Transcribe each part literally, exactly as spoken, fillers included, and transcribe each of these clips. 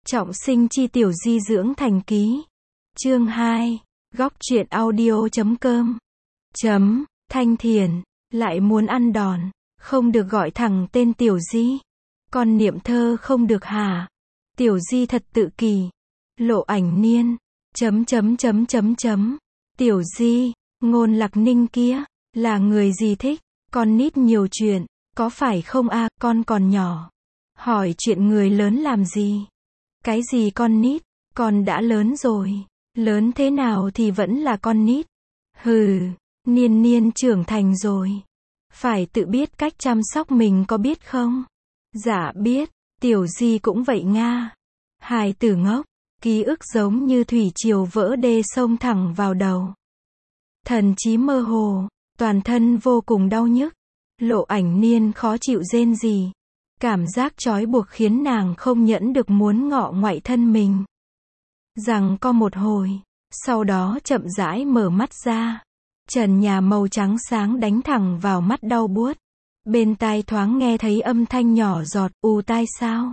Trọng sinh chi tiểu di dưỡng thành ký. Chương hai. Góc truyện audio chấm com. Chấm. Thanh Thiền. Lại muốn ăn đòn. Không được gọi thẳng tên tiểu di. Con niệm thơ không được hả? Tiểu di thật tự kỳ. Lộ Ảnh Niên. Chấm chấm chấm chấm chấm. Tiểu di. Ngôn Lạc Ninh kia. Là người gì thích? Con nít nhiều chuyện. Có phải không a? À, con còn nhỏ. Hỏi chuyện người lớn làm gì? Cái gì con nít? Con đã lớn rồi. Lớn thế nào thì vẫn là con nít. Hừ, Niên Niên trưởng thành rồi. Phải tự biết cách chăm sóc mình có biết không? Dạ biết, tiểu di cũng vậy nga. Hài tử ngốc, ký ức giống như thủy triều vỡ đê xông thẳng vào đầu. Thần trí mơ hồ, toàn thân vô cùng đau nhức. Lộ Ảnh Niên khó chịu rên rỉ. Cảm giác trói buộc khiến nàng không nhẫn được muốn ngọ ngoại thân mình. Rằng co một hồi, sau đó chậm rãi mở mắt ra. Trần nhà màu trắng sáng đánh thẳng vào mắt đau buốt. Bên tai thoáng nghe thấy âm thanh nhỏ giọt, ù tai sao?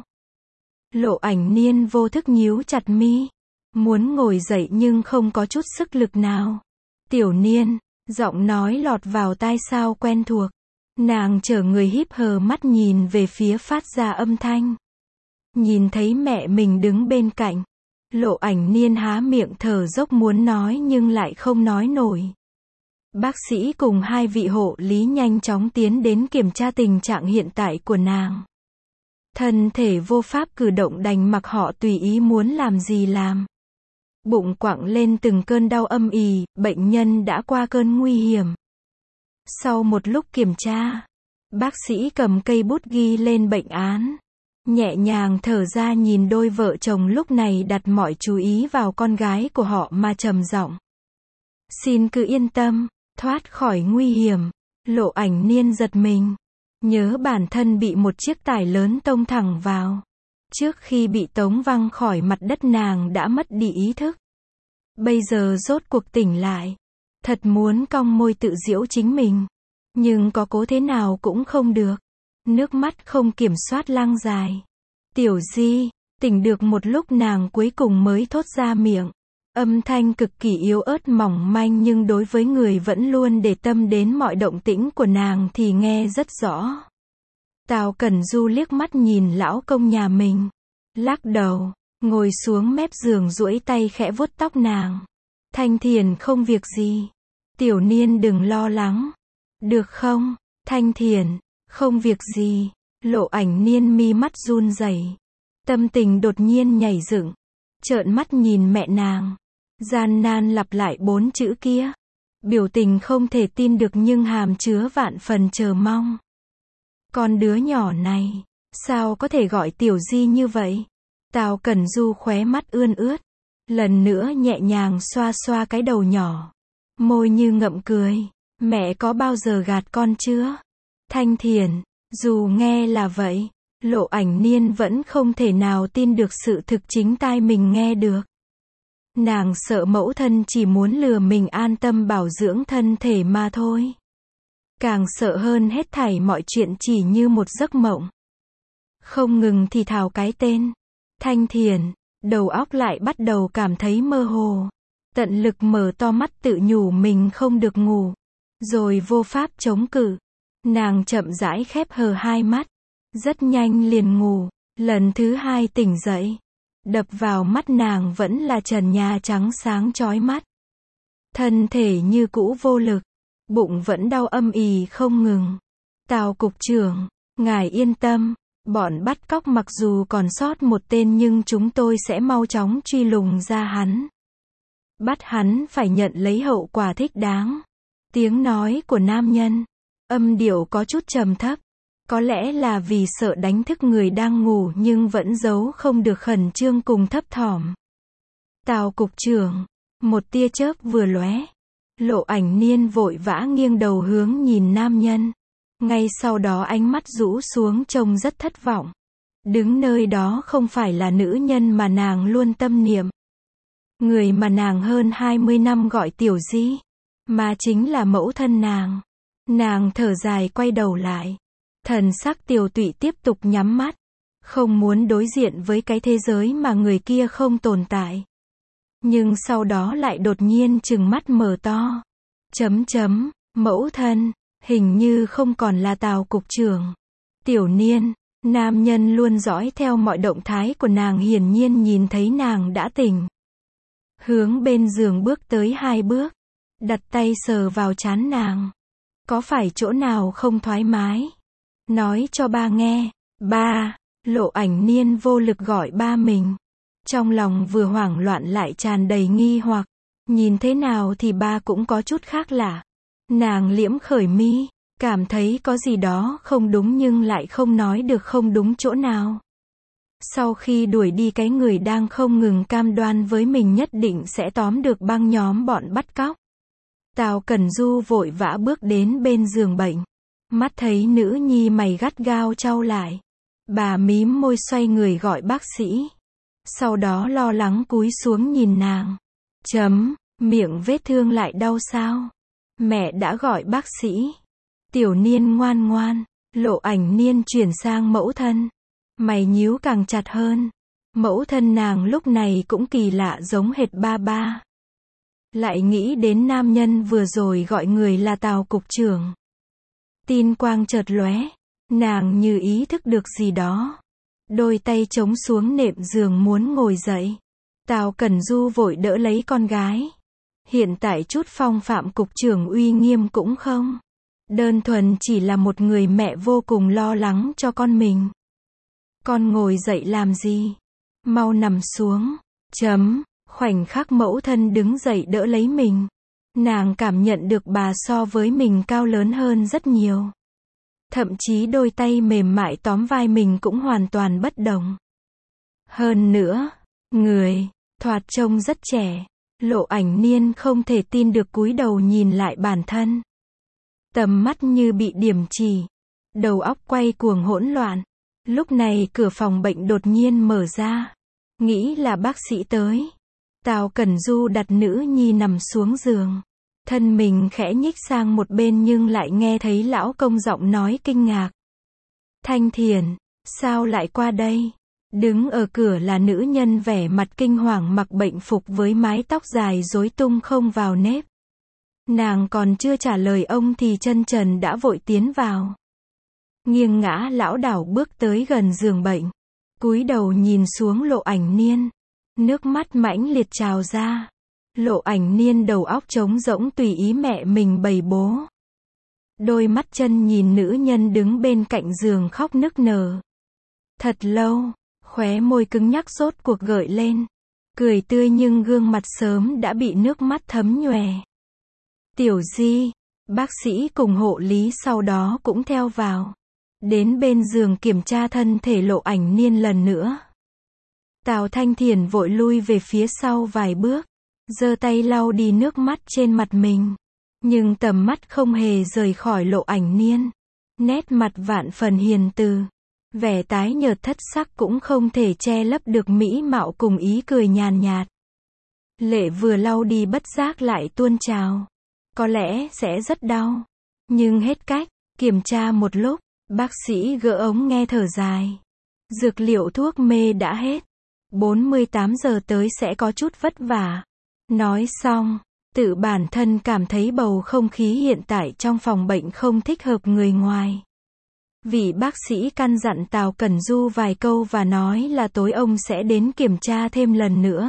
Lộ Ảnh Niên vô thức nhíu chặt mi. Muốn ngồi dậy nhưng không có chút sức lực nào. Tiểu Niên, giọng nói lọt vào tai sao quen thuộc. Nàng trở người híp hờ mắt nhìn về phía phát ra âm thanh. Nhìn thấy mẹ mình đứng bên cạnh. Lộ Ảnh Niên há miệng thở dốc muốn nói nhưng lại không nói nổi. Bác sĩ cùng hai vị hộ lý nhanh chóng tiến đến kiểm tra tình trạng hiện tại của nàng. Thân thể vô pháp cử động đành mặc họ tùy ý muốn làm gì làm. Bụng quặn lên từng cơn đau âm ỉ, bệnh nhân đã qua cơn nguy hiểm. Sau một lúc kiểm tra, bác sĩ cầm cây bút ghi lên bệnh án. Nhẹ nhàng thở ra nhìn đôi vợ chồng lúc này đặt mọi chú ý vào con gái của họ mà trầm giọng. Xin cứ yên tâm, thoát khỏi nguy hiểm. Lộ Ảnh Niên giật mình. Nhớ bản thân bị một chiếc tải lớn tông thẳng vào. Trước khi bị tống văng khỏi mặt đất nàng đã mất đi ý thức. Bây giờ rốt cuộc tỉnh lại. Thật muốn cong môi tự giễu chính mình. Nhưng có cố thế nào cũng không được. Nước mắt không kiểm soát lăn dài. Tiểu di, tỉnh được một lúc nàng cuối cùng mới thốt ra miệng. Âm thanh cực kỳ yếu ớt mỏng manh nhưng đối với người vẫn luôn để tâm đến mọi động tĩnh của nàng thì nghe rất rõ. Tào Cẩn Du liếc mắt nhìn lão công nhà mình. Lắc đầu, ngồi xuống mép giường duỗi tay khẽ vuốt tóc nàng. Thanh Thiền không việc gì. Tiểu Niên đừng lo lắng. Được không? Thanh Thiền, không việc gì. Lộ Ảnh Niên mi mắt run rẩy. Tâm tình đột nhiên nhảy dựng. Trợn mắt nhìn mẹ nàng. Gian nan lặp lại bốn chữ kia. Biểu tình không thể tin được nhưng hàm chứa vạn phần chờ mong. Con đứa nhỏ này, sao có thể gọi tiểu di như vậy? Tào Cẩn Du khóe mắt ươn ướt. Lần nữa nhẹ nhàng xoa xoa cái đầu nhỏ. Môi như ngậm cười. Mẹ có bao giờ gạt con chưa? Thanh Thiền, dù nghe là vậy, Lộ Ảnh Niên vẫn không thể nào tin được sự thực chính tai mình nghe được. Nàng sợ mẫu thân chỉ muốn lừa mình an tâm bảo dưỡng thân thể mà thôi. Càng sợ hơn hết thảy mọi chuyện chỉ như một giấc mộng. Không ngừng thì thào cái tên Thanh Thiền, đầu óc lại bắt đầu cảm thấy mơ hồ. Tận lực mở to mắt tự nhủ mình không được ngủ. Rồi vô pháp chống cự. Nàng chậm rãi khép hờ hai mắt. Rất nhanh liền ngủ. Lần thứ hai tỉnh dậy. Đập vào mắt nàng vẫn là trần nhà trắng sáng chói mắt. Thân thể như cũ vô lực. Bụng vẫn đau âm ỉ không ngừng. Tào cục trưởng, ngài yên tâm. Bọn bắt cóc mặc dù còn sót một tên nhưng chúng tôi sẽ mau chóng truy lùng ra hắn. Bắt hắn phải nhận lấy hậu quả thích đáng. Tiếng nói của nam nhân. Âm điệu có chút trầm thấp. Có lẽ là vì sợ đánh thức người đang ngủ nhưng vẫn giấu không được khẩn trương cùng thấp thỏm. Tào cục trưởng. Một tia chớp vừa lóe. Lộ Ảnh Niên vội vã nghiêng đầu hướng nhìn nam nhân. Ngay sau đó ánh mắt rũ xuống trông rất thất vọng. Đứng nơi đó không phải là nữ nhân mà nàng luôn tâm niệm. Người mà nàng hơn hai mươi năm gọi tiểu di. Mà chính là mẫu thân nàng. Nàng thở dài quay đầu lại. Thần sắc tiều tụy tiếp tục nhắm mắt. không muốn đối diện với cái thế giới mà người kia không tồn tại. Nhưng sau đó lại đột nhiên trừng mắt mở to. Chấm chấm, mẫu thân, hình như không còn là Tào cục trưởng. Tiểu Niên, nam nhân luôn dõi theo mọi động thái của nàng hiển nhiên nhìn thấy nàng đã tỉnh. Hướng bên giường bước tới hai bước, đặt tay sờ vào trán nàng. Có phải chỗ nào không thoải mái? Nói cho ba nghe. Ba, Lộ Ảnh Niên vô lực gọi ba mình. Trong lòng vừa hoảng loạn lại tràn đầy nghi hoặc. Nhìn thế nào thì ba cũng có chút khác lạ. Nàng liễm khởi mi, cảm thấy có gì đó không đúng nhưng lại không nói được không đúng chỗ nào. Sau khi đuổi đi cái người đang không ngừng cam đoan với mình nhất định sẽ tóm được băng nhóm bọn bắt cóc, Tào Cẩn Du vội vã bước đến bên giường bệnh. Mắt thấy nữ nhi mày gắt gao chau lại. Bà mím môi xoay người gọi bác sĩ. Sau đó lo lắng cúi xuống nhìn nàng. Chấm, miệng vết thương lại đau sao? Mẹ đã gọi bác sĩ. Tiểu Niên ngoan ngoan. Lộ Ảnh Niên chuyển sang mẫu thân. Mày nhíu càng chặt hơn. Mẫu thân nàng lúc này cũng kỳ lạ giống hệt ba ba. Lại nghĩ đến nam nhân vừa rồi gọi người là Tào cục trưởng. Tin quang chợt lóe. Nàng như ý thức được gì đó. Đôi tay chống xuống nệm giường muốn ngồi dậy. Tào Cẩn Du vội đỡ lấy con gái. Hiện tại chút phong phạm cục trưởng uy nghiêm cũng không. Đơn thuần chỉ là một người mẹ vô cùng lo lắng cho con mình. Con ngồi dậy làm gì? Mau nằm xuống. Chấm, khoảnh khắc mẫu thân đứng dậy đỡ lấy mình. Nàng cảm nhận được bà so với mình cao lớn hơn rất nhiều. Thậm chí đôi tay mềm mại tóm vai mình cũng hoàn toàn bất đồng. Hơn nữa, người, thoạt trông rất trẻ. Lộ Ảnh Niên không thể tin được cúi đầu nhìn lại bản thân. Tầm mắt như bị điểm chỉ. Đầu óc quay cuồng hỗn loạn. Lúc này cửa phòng bệnh đột nhiên mở ra. Nghĩ là bác sĩ tới. Tào Cẩn Du đặt nữ nhi nằm xuống giường. Thân mình khẽ nhích sang một bên nhưng lại nghe thấy lão công giọng nói kinh ngạc. Thanh Thiền, sao lại qua đây? Đứng ở cửa là nữ nhân vẻ mặt kinh hoàng mặc bệnh phục với mái tóc dài rối tung không vào nếp. Nàng còn chưa trả lời ông thì chân trần đã vội tiến vào. Nghiêng ngã lão đảo bước tới gần giường bệnh. Cúi đầu nhìn xuống Lộ Ảnh Niên. Nước mắt mãnh liệt trào ra. Lộ Ảnh Niên đầu óc trống rỗng tùy ý mẹ mình bày bố. Đôi mắt chân nhìn nữ nhân đứng bên cạnh giường khóc nức nở. Thật lâu, khóe môi cứng nhắc rốt cuộc gợi lên. Cười tươi nhưng gương mặt sớm đã bị nước mắt thấm nhòe. Tiểu Di, bác sĩ cùng hộ lý sau đó cũng theo vào. Đến bên giường kiểm tra thân thể Lộ Ảnh Niên lần nữa. Tào Thanh Thiền vội lui về phía sau vài bước. Giơ tay lau đi nước mắt trên mặt mình. Nhưng tầm mắt không hề rời khỏi Lộ Ảnh Niên. Nét mặt vạn phần hiền từ. Vẻ tái nhợt thất sắc cũng không thể che lấp được mỹ mạo cùng ý cười nhàn nhạt. Lệ vừa lau đi bất giác lại tuôn trào. Có lẽ sẽ rất đau. Nhưng hết cách, kiểm tra một lúc, bác sĩ gỡ ống nghe thở dài. Dược liệu thuốc mê đã hết. bốn mươi tám giờ tới sẽ có chút vất vả. Nói xong, tự bản thân cảm thấy bầu không khí hiện tại trong phòng bệnh không thích hợp người ngoài. Vị bác sĩ căn dặn Tào Cẩn Du vài câu và nói là tối ông sẽ đến kiểm tra thêm lần nữa.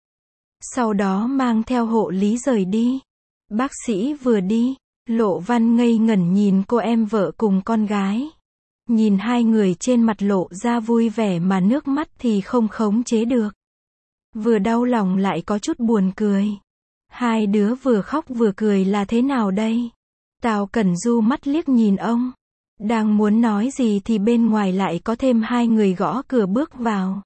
Sau đó mang theo hộ lý rời đi. Bác sĩ vừa đi, Lộ Văn ngây ngẩn nhìn cô em vợ cùng con gái. Nhìn hai người trên mặt lộ ra vui vẻ mà nước mắt thì không khống chế được. Vừa đau lòng lại có chút buồn cười. Hai đứa vừa khóc vừa cười là thế nào đây? Tào Cẩn Du mắt liếc nhìn ông. Đang muốn nói gì thì bên ngoài lại có thêm hai người gõ cửa bước vào.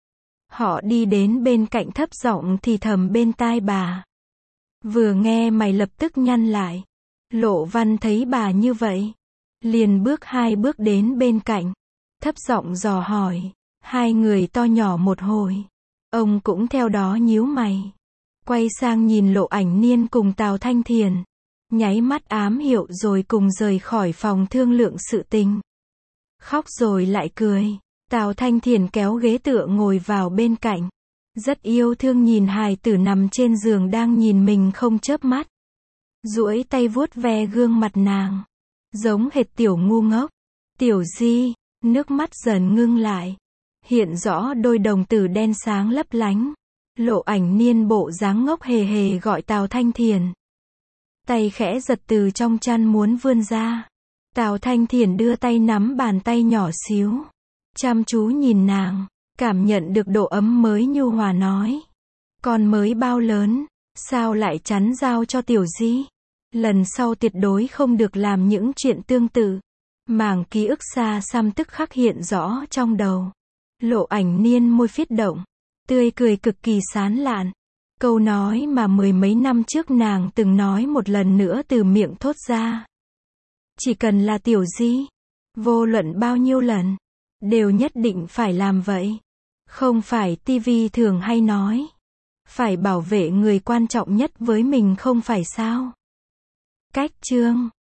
Họ đi đến bên cạnh thấp giọng thì thầm bên tai bà. Vừa nghe mày lập tức nhăn lại. Lộ Văn thấy bà như vậy. Liền bước hai bước đến bên cạnh. Thấp giọng dò hỏi. Hai người to nhỏ một hồi. Ông cũng theo đó nhíu mày. Quay sang nhìn Lộ Ảnh Niên cùng Tào Thanh Thiền. Nháy mắt ám hiệu rồi cùng rời khỏi phòng thương lượng sự tình. Khóc rồi lại cười. Tào Thanh Thiền kéo ghế tựa ngồi vào bên cạnh. Rất yêu thương nhìn hài tử nằm trên giường đang nhìn mình không chớp mắt. Duỗi tay vuốt ve gương mặt nàng. Giống hệt tiểu ngu ngốc. Tiểu Di, nước mắt dần ngưng lại. Hiện rõ đôi đồng tử đen sáng lấp lánh. Lộ Ảnh Niên bộ dáng ngốc hề hề gọi Tào Thanh Thiền. Tay khẽ giật từ trong chăn muốn vươn ra. Tào Thanh Thiền đưa tay nắm bàn tay nhỏ xíu. Chăm chú nhìn nàng. Cảm nhận được độ ấm mới nhu hòa nói. Con mới bao lớn, sao lại chắn giao cho Tiểu Di? Lần sau tuyệt đối không được làm những chuyện tương tự. Mảng ký ức xa xăm tức khắc hiện rõ trong đầu. Lộ Ảnh Niên môi phiết động. Tươi cười cực kỳ sán lạn. Câu nói mà mười mấy năm trước nàng từng nói một lần nữa từ miệng thốt ra. Chỉ cần là Tiểu Di, vô luận bao nhiêu lần, đều nhất định phải làm vậy. Không phải tivi thường hay nói. Phải bảo vệ người quan trọng nhất với mình không phải sao? Cách chương